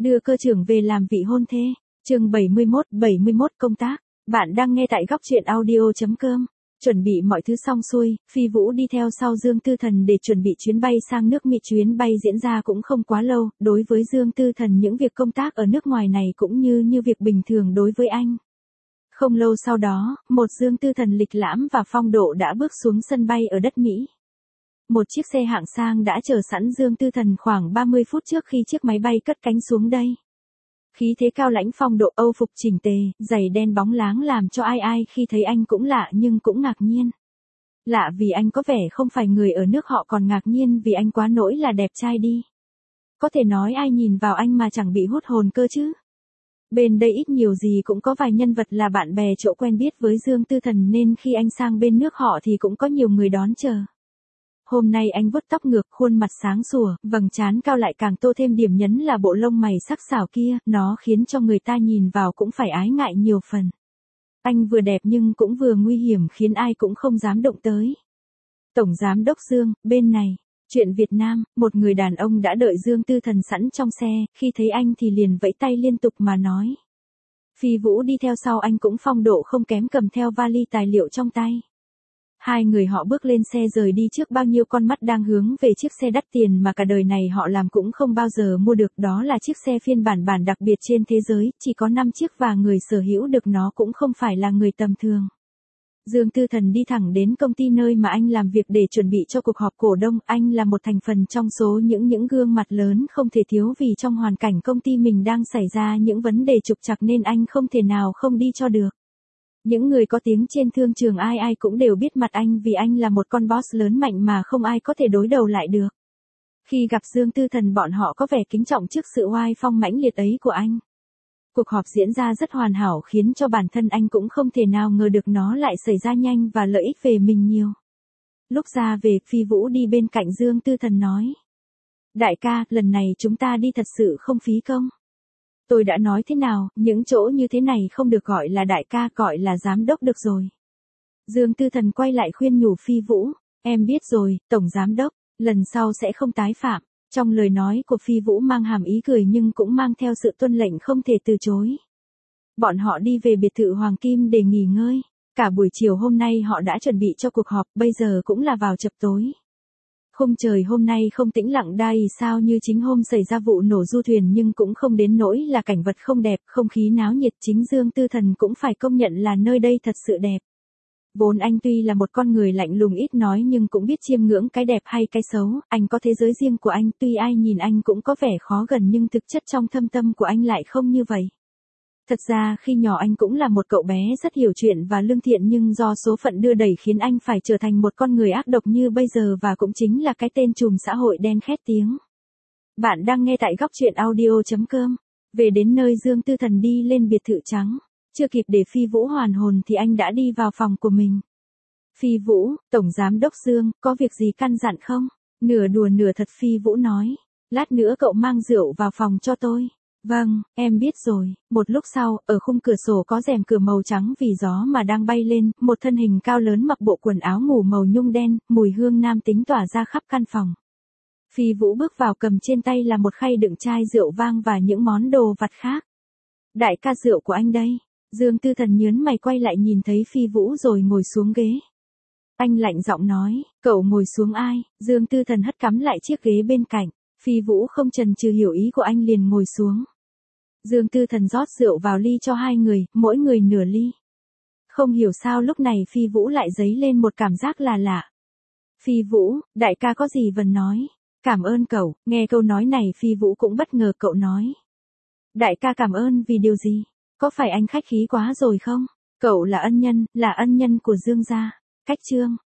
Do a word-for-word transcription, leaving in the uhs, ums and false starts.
Đưa cơ trưởng về làm vị hôn thê. Chương bảy mươi mốt, bảy mươi mốt công tác. Bạn đang nghe tại góc truyện audio chấm com. Chuẩn bị mọi thứ xong xuôi, Phi Vũ đi theo sau Dương Tư Thần để chuẩn bị chuyến bay sang nước Mỹ. Chuyến bay diễn ra cũng không quá lâu, đối với Dương Tư Thần những việc công tác ở nước ngoài này cũng như như việc bình thường đối với anh. Không lâu sau đó, một Dương Tư Thần lịch lãm và phong độ đã bước xuống sân bay ở đất Mỹ. Một chiếc xe hạng sang đã chờ sẵn Dương Tư Thần khoảng ba mươi phút trước khi chiếc máy bay cất cánh xuống đây. Khí thế cao lãnh phong độ, âu phục chỉnh tề, giày đen bóng láng làm cho ai ai khi thấy anh cũng lạ nhưng cũng ngạc nhiên. Lạ vì anh có vẻ không phải người ở nước họ, còn ngạc nhiên vì anh quá nỗi là đẹp trai đi. Có thể nói ai nhìn vào anh mà chẳng bị hút hồn cơ chứ. Bên đây ít nhiều gì cũng có vài nhân vật là bạn bè chỗ quen biết với Dương Tư Thần nên khi anh sang bên nước họ thì cũng có nhiều người đón chờ. Hôm nay anh vuốt tóc ngược, khuôn mặt sáng sủa, vầng trán cao lại càng tô thêm điểm nhấn là bộ lông mày sắc sảo kia, nó khiến cho người ta nhìn vào cũng phải ái ngại nhiều phần. Anh vừa đẹp nhưng cũng vừa nguy hiểm khiến ai cũng không dám động tới. Tổng Giám đốc Dương, bên này. Chuyện Việt Nam, một người đàn ông đã đợi Dương Tư Thần sẵn trong xe, khi thấy anh thì liền vẫy tay liên tục mà nói. Phi Vũ đi theo sau anh cũng phong độ không kém, cầm theo vali tài liệu trong tay. Hai người họ bước lên xe rời đi trước bao nhiêu con mắt đang hướng về chiếc xe đắt tiền mà cả đời này họ làm cũng không bao giờ mua được. Đó là chiếc xe phiên bản bản đặc biệt trên thế giới, chỉ có năm chiếc và người sở hữu được nó cũng không phải là người tầm thường. Dương Tư Thần đi thẳng đến công ty nơi mà anh làm việc để chuẩn bị cho cuộc họp cổ đông. Anh là một thành phần trong số những những gương mặt lớn không thể thiếu vì trong hoàn cảnh công ty mình đang xảy ra những vấn đề trục trặc nên anh không thể nào không đi cho được. Những người có tiếng trên thương trường ai ai cũng đều biết mặt anh vì anh là một con boss lớn mạnh mà không ai có thể đối đầu lại được. Khi gặp Dương Tư Thần bọn họ có vẻ kính trọng trước sự oai phong mãnh liệt ấy của anh. Cuộc họp diễn ra rất hoàn hảo khiến cho bản thân anh cũng không thể nào ngờ được nó lại xảy ra nhanh và lợi ích về mình nhiều. Lúc ra về, Phi Vũ đi bên cạnh Dương Tư Thần nói. Đại ca, lần này chúng ta đi thật sự không phí công. Tôi đã nói thế nào, những chỗ như thế này không được gọi là đại ca, gọi là giám đốc được rồi. Dương Tư Thần quay lại khuyên nhủ Phi Vũ, em biết rồi, Tổng Giám đốc, lần sau sẽ không tái phạm. Trong lời nói của Phi Vũ mang hàm ý cười nhưng cũng mang theo sự tuân lệnh không thể từ chối. Bọn họ đi về biệt thự Hoàng Kim để nghỉ ngơi. Cả buổi chiều hôm nay họ đã chuẩn bị cho cuộc họp, bây giờ cũng là vào chập tối. Khung trời hôm nay không tĩnh lặng đai sao như chính hôm xảy ra vụ nổ du thuyền nhưng cũng không đến nỗi là cảnh vật không đẹp, không khí náo nhiệt. Chính Dương Tư Thần cũng phải công nhận là nơi đây thật sự đẹp. Vốn anh tuy là một con người lạnh lùng ít nói nhưng cũng biết chiêm ngưỡng cái đẹp hay cái xấu, anh có thế giới riêng của anh, tuy ai nhìn anh cũng có vẻ khó gần nhưng thực chất trong thâm tâm của anh lại không như vậy. Thật ra khi nhỏ anh cũng là một cậu bé rất hiểu chuyện và lương thiện nhưng do số phận đưa đẩy khiến anh phải trở thành một con người ác độc như bây giờ và cũng chính là cái tên trùm xã hội đen khét tiếng. Bạn đang nghe tại góc truyện audio chấm com. Về đến nơi Dương Tư Thần đi lên biệt thự trắng. Chưa kịp để Phi Vũ hoàn hồn thì anh đã đi vào phòng của mình. Phi Vũ, Tổng Giám đốc Dương, có việc gì căn dặn không? Nửa đùa nửa thật Phi Vũ nói. Lát nữa cậu mang rượu vào phòng cho tôi. Vâng, em biết rồi. Một lúc sau, ở khung cửa sổ có rèm cửa màu trắng vì gió mà đang bay lên, một thân hình cao lớn mặc bộ quần áo ngủ màu nhung đen, mùi hương nam tính tỏa ra khắp căn phòng. Phi Vũ bước vào, cầm trên tay là một khay đựng chai rượu vang và những món đồ vặt khác. Đại ca, rượu của anh đây. Dương Tư Thần nhớn mày quay lại nhìn thấy Phi Vũ rồi ngồi xuống ghế. Anh lạnh giọng nói, cậu ngồi xuống ai? Dương Tư Thần hất cắm lại chiếc ghế bên cạnh. Phi Vũ không chần chừ hiểu ý của anh liền ngồi xuống. Dương Tư Thần rót rượu vào ly cho hai người, mỗi người nửa ly. Không hiểu sao lúc này Phi Vũ lại dấy lên một cảm giác là lạ. Phi Vũ, đại ca có gì vẫn nói. Cảm ơn cậu. Nghe câu nói này Phi Vũ cũng bất ngờ, cậu nói. Đại ca cảm ơn vì điều gì? Có phải anh khách khí quá rồi không? Cậu là ân nhân, là ân nhân của Dương gia. Cách chương,